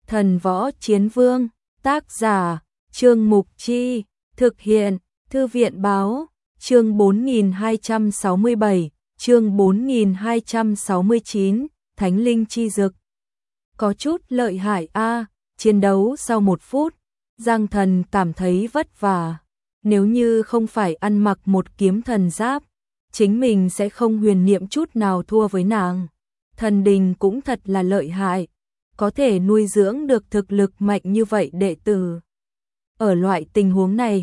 Thần Võ Chiến Vương, tác giả, Trương Mục Chi, thực hiện, Thư viện Báo, chương 4267, chương 4269, Thánh Linh Chi Dực. Có chút lợi hại a. Chiến đấu sau 1 phút, Giang Thần cảm thấy vất vả. Nếu như không phải ăn mặc một kiếm thần giáp, chính mình sẽ không huyền niệm chút nào thua với nàng. Thần đình cũng thật là lợi hại, có thể nuôi dưỡng được thực lực mạnh như vậy đệ tử. Ở loại tình huống này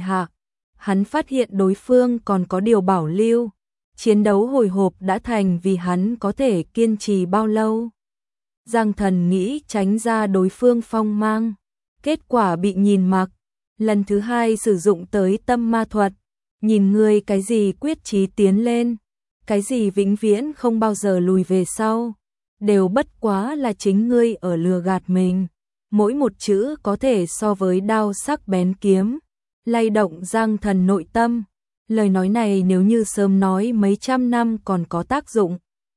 hắn phát hiện đối phương còn có điều bảo lưu. Chiến đấu hồi hộp đã thành vì hắn có thể kiên trì bao lâu. Giang Thần nghĩ tránh ra đối phương phong mang, kết quả bị nhìn mặc. Lần thứ 2 sử dụng tới tâm ma thuật, nhìn ngươi cái gì quyết chí tiến lên, cái gì vĩnh viễn không bao giờ lùi về sau, đều bất quá là chính ngươi ở lừa gạt mình. Mỗi một chữ có thể so với đao sắc bén kiếm, lay động Giang Thần nội tâm. Lời nói này nếu như sớm nói mấy trăm năm còn có tác dụng.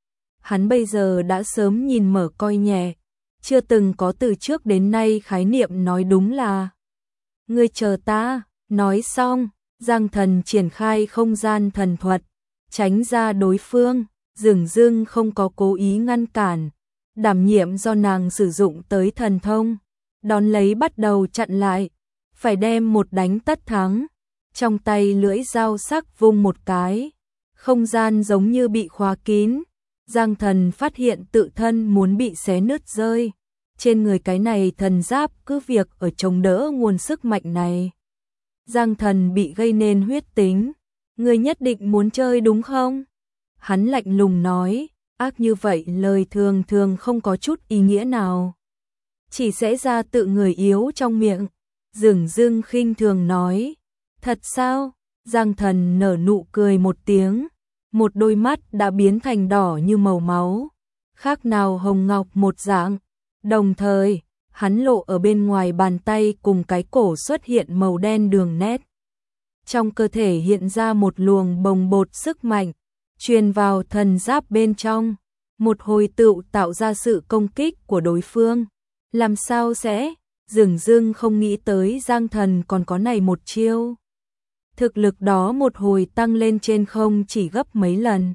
Hắn bây giờ đã sớm nhìn mở coi nhẹ, chưa từng có từ trước đến nay khái niệm nói đúng là ngươi chờ ta. Nói xong, Giang Thần triển khai không gian thần thuật, tránh ra đối phương. Dường dưng không có cố ý ngăn cản, đảm nhiệm do nàng sử dụng tới thần thông, đón lấy bắt đầu chặn lại, phải đem một đánh tất thắng. Trong tay lưỡi dao sắc vung một cái, không gian giống như bị khóa kín. Giang Thần phát hiện tự thân muốn bị xé nứt rơi. Trên người cái này thần giáp cứ việc ở chống đỡ nguồn sức mạnh này. Giang Thần bị gây nên huyết tính. Ngươi nhất định muốn chơi đúng không? Hắn lạnh lùng nói, ác như vậy lời thường thường không có chút ý nghĩa nào, chỉ sẽ ra tự người yếu trong miệng. Dường dưng khinh thường nói, thật sao? Giang Thần nở nụ cười một tiếng, một đôi mắt đã biến thành đỏ như màu máu, khác nào hồng ngọc một dạng. Đồng thời, hắn lộ ở bên ngoài bàn tay cùng cái cổ xuất hiện màu đen đường nét. Trong cơ thể hiện ra một luồng bồng bột sức mạnh, truyền vào thần giáp bên trong, một hồi tựu tạo ra sự công kích của đối phương. Làm sao sẽ? Dường dưng không nghĩ tới Giang Thần còn có này một chiêu. Thực lực đó một hồi tăng lên trên không chỉ gấp mấy lần.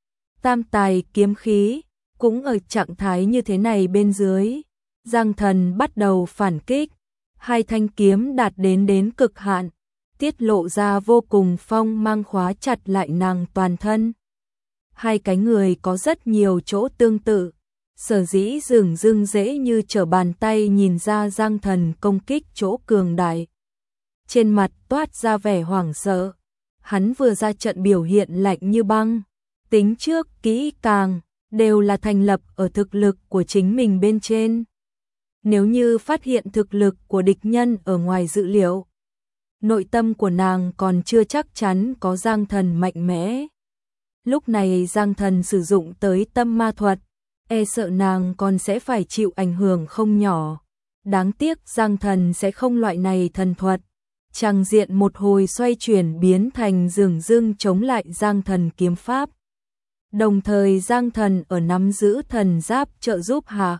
Tam tài kiếm khí cũng ở trạng thái như thế này bên dưới. Giang Thần bắt đầu phản kích, 2 thanh kiếm đạt đến cực hạn, tiết lộ ra vô cùng phong mang khóa chặt lại nàng toàn thân. 2 cái người có rất nhiều chỗ tương tự, sở dĩ dường dưng dễ như trở bàn tay nhìn ra Giang Thần công kích chỗ cường đại. Trên mặt toát ra vẻ hoảng sợ, hắn vừa ra trận biểu hiện lạnh như băng, tính trước kỹ càng, đều là thành lập ở thực lực của chính mình bên trên. Nếu như phát hiện thực lực của địch nhân ở ngoài dự liệu, nội tâm của nàng còn chưa chắc chắn có Giang Thần mạnh mẽ. Lúc này Giang Thần sử dụng tới tâm ma thuật, e sợ nàng còn sẽ phải chịu ảnh hưởng không nhỏ. Đáng tiếc Giang Thần sẽ không loại này thần thuật. Tràng diện một hồi xoay chuyển biến thành dường dưng chống lại Giang Thần kiếm pháp. Đồng thời Giang Thần ở nắm giữ thần giáp trợ giúp hạ.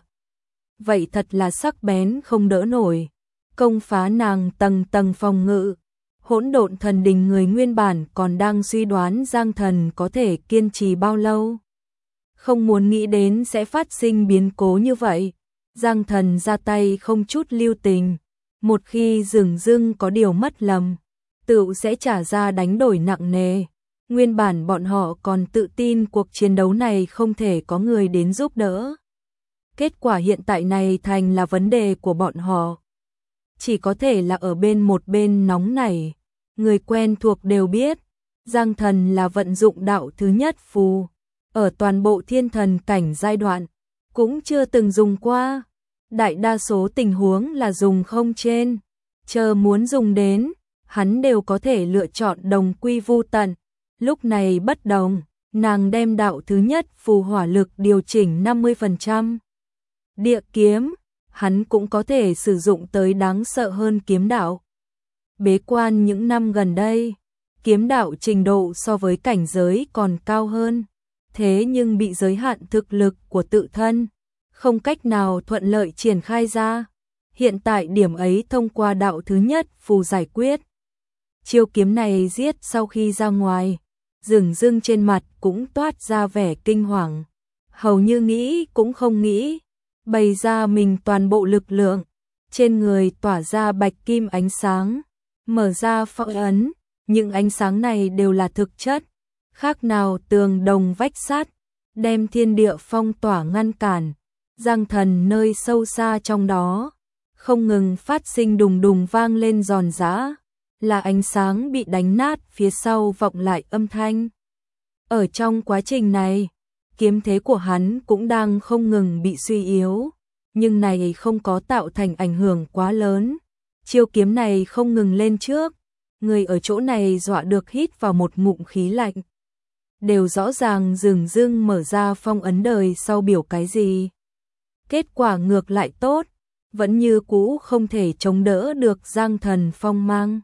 Vậy thật là sắc bén không đỡ nổi. Công phá nàng tầng tầng phòng ngự. Hỗn độn thần đình người nguyên bản còn đang suy đoán Giang Thần có thể kiên trì bao lâu. Không muốn nghĩ đến sẽ phát sinh biến cố như vậy. Giang Thần ra tay không chút lưu tình. Một khi dường dưng có điều mất lầm, tựu sẽ trả ra đánh đổi nặng nề. Nguyên bản bọn họ còn tự tin cuộc chiến đấu này không thể có người đến giúp đỡ. Kết quả hiện tại này thành là vấn đề của bọn họ. Chỉ có thể là ở một bên nóng này. Người quen thuộc đều biết, Giang Thần là vận dụng đạo thứ nhất phù. Ở toàn bộ thiên thần cảnh giai đoạn, cũng chưa từng dùng qua. Đại đa số tình huống là dùng không trên. Chờ muốn dùng đến, hắn đều có thể lựa chọn đồng quy vu tận. Lúc này bất đồng, nàng đem đạo thứ nhất phù hỏa lực điều chỉnh 50%. Địa kiếm, hắn cũng có thể sử dụng tới đáng sợ hơn kiếm đạo. Bế quan những năm gần đây, kiếm đạo trình độ so với cảnh giới còn cao hơn. Thế nhưng bị giới hạn thực lực của tự thân, không cách nào thuận lợi triển khai ra. hiện tại điểm ấy thông qua đạo thứ nhất phù giải quyết. Chiêu kiếm này giết sau khi ra ngoài, dửng dưng trên mặt cũng toát ra vẻ kinh hoàng, hầu như nghĩ cũng không nghĩ, bày ra mình toàn bộ lực lượng, trên người tỏa ra bạch kim ánh sáng, mở ra phong ấn, những ánh sáng này đều là thực chất, khác nào tường đồng vách sắt, đem thiên địa phong tỏa ngăn cản. Giang Thần nơi sâu xa trong đó, không ngừng phát sinh đùng đùng vang lên giòn giã, là ánh sáng bị đánh nát, phía sau vọng lại âm thanh. Ở trong quá trình này, kiếm thế của hắn cũng đang không ngừng bị suy yếu, nhưng này không có tạo thành ảnh hưởng quá lớn. Chiêu kiếm này không ngừng lên trước, người ở chỗ này dọa được hít vào một ngụm khí lạnh. Đều rõ ràng dửng dưng mở ra phong ấn đời sau biểu cái gì. Kết quả ngược lại tốt, vẫn như cũ không thể chống đỡ được Giang Thần phong mang.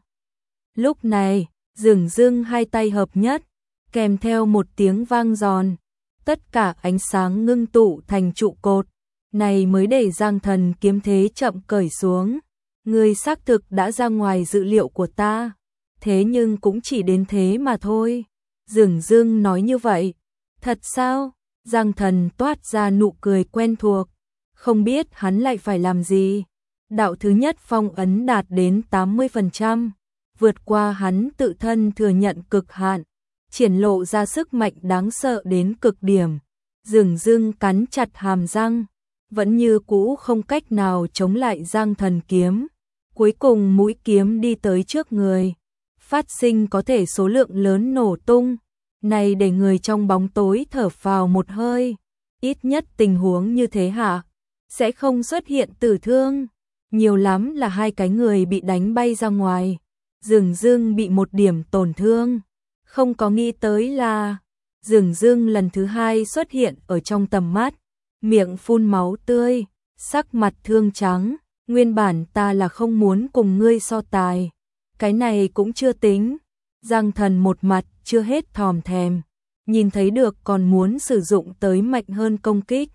Lúc này, dửng dưng hai tay hợp nhất, kèm theo một tiếng vang giòn, tất cả ánh sáng ngưng tụ thành trụ cột, này mới để Giang Thần kiếm thế chậm cởi xuống. Ngươi xác thực đã ra ngoài dự liệu của ta, thế nhưng cũng chỉ đến thế mà thôi. Dửng dưng nói như vậy, thật sao? Giang Thần toát ra nụ cười quen thuộc, không biết hắn lại phải làm gì. Đạo thứ nhất phong ấn đạt đến 80%, vượt qua hắn tự thân thừa nhận cực hạn, triển lộ ra sức mạnh đáng sợ đến cực điểm. Dửng dưng cắn chặt hàm răng, vẫn như cũ không cách nào chống lại Giang Thần kiếm. Cuối cùng mũi kiếm đi tới trước người, phát sinh có thể số lượng lớn nổ tung, này để người trong bóng tối thở phào một hơi. Ít nhất tình huống như thế hạ sẽ không xuất hiện tử thương, nhiều lắm là hai cái người bị đánh bay ra ngoài, dửng dưng bị một điểm tổn thương. Không có nghĩ tới là dửng dưng lần thứ hai xuất hiện ở trong tầm mắt, miệng phun máu tươi, sắc mặt thương trắng. Nguyên bản ta là không muốn cùng ngươi so tài, cái này cũng chưa tính. Giang Thần một mặt chưa hết thòm thèm, nhìn thấy được còn muốn sử dụng tới mạnh hơn công kích.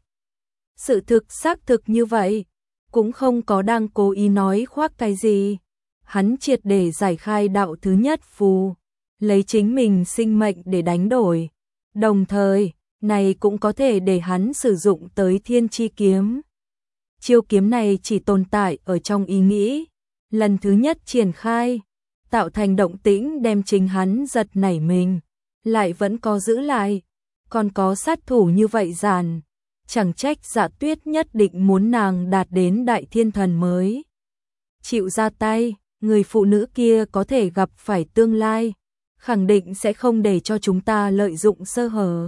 Sự thực xác thực như vậy, cũng không có đang cố ý nói khoác cái gì. Hắn triệt để giải khai đạo thứ nhất phù, lấy chính mình sinh mệnh để đánh đổi. Đồng thời, này cũng có thể để hắn sử dụng tới thiên chi kiếm. Chiêu kiếm này chỉ tồn tại ở trong ý nghĩ, lần thứ nhất triển khai, tạo thành động tĩnh đem chính hắn giật nảy mình, lại vẫn có giữ lại, còn có sát thủ như vậy giàn, chẳng trách Dạ Tuyết nhất định muốn nàng đạt đến đại thiên thần mới chịu ra tay. Người phụ nữ kia có thể gặp phải tương lai, khẳng định sẽ không để cho chúng ta lợi dụng sơ hở.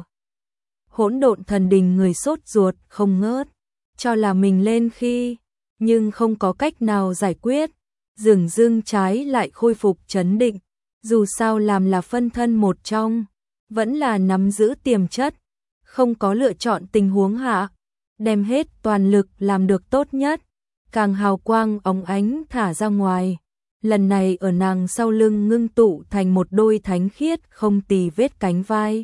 Hỗn Độn Thần Đình người sốt ruột không ngớt, cho là mình lên khi, nhưng không có cách nào giải quyết. Dửng dưng trái lại khôi phục trấn định, dù sao làm là phân thân một trong, vẫn là nắm giữ tiềm chất, không có lựa chọn tình huống hạ, đem hết toàn lực làm được tốt nhất, càng hào quang óng ánh thả ra ngoài. Lần này ở nàng sau lưng ngưng tụ thành một đôi thánh khiết không tì vết cánh vai.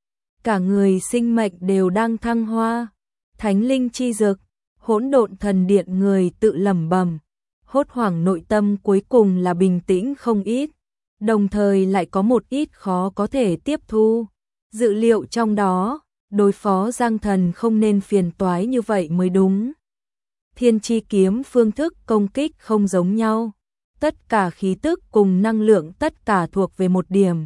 Cả người sinh mệnh đều đang thăng hoa, thánh linh chi dực. Hỗn Độn Thần Điện người tự lẩm bẩm, hốt hoảng nội tâm cuối cùng là bình tĩnh không ít, đồng thời lại có một ít khó có thể tiếp thu. Dự liệu trong đó, đối phó Giang Thần không nên phiền toái như vậy mới đúng. Thiên chi kiếm phương thức công kích không giống nhau, tất cả khí tức cùng năng lượng tất cả thuộc về một điểm.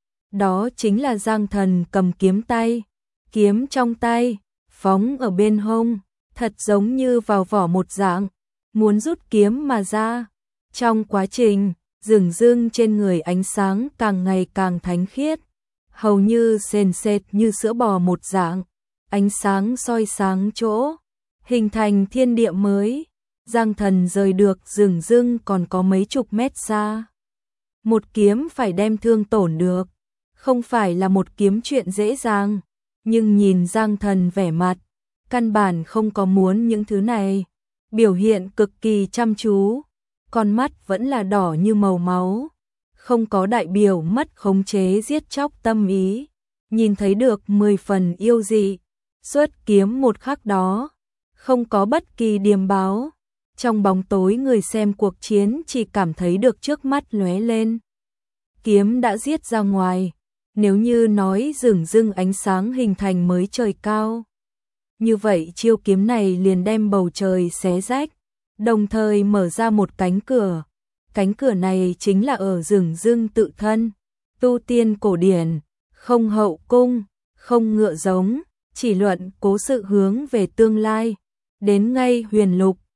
Đó chính là Giang Thần cầm kiếm tay, kiếm trong tay, phóng ở bên hông, thật giống như vào vỏ một dạng, muốn rút kiếm mà ra. Trong quá trình, dửng dưng trên người ánh sáng càng ngày càng thánh khiết, hầu như sền sệt như sữa bò một dạng, ánh sáng soi sáng chỗ, hình thành thiên địa mới. Giang Thần rời được dửng dưng còn có mấy chục mét xa. Một kiếm phải đem thương tổn được, không phải là một kiếm chuyện dễ dàng, nhưng nhìn Giang Thần vẻ mặt, căn bản không có muốn những thứ này, biểu hiện cực kỳ chăm chú, con mắt vẫn là đỏ như màu máu, không có đại biểu mất khống chế giết chóc tâm ý, nhìn thấy được 10 phần yêu dị. Xuất kiếm một khắc đó, không có bất kỳ điềm báo, Trong bóng tối người xem cuộc chiến chỉ cảm thấy được trước mắt lóe lên. Kiếm đã giết ra ngoài, nếu như nói dửng dưng ánh sáng hình thành mới trời cao. Như vậy chiêu kiếm này liền đem bầu trời xé rách, đồng thời mở ra một cánh cửa. Cánh cửa này chính là ở dửng dưng tự thân, tu tiên cổ điển, không hậu cung, không ngựa giống, chỉ luận cố sự hướng về tương lai. Đến ngay huyền lục,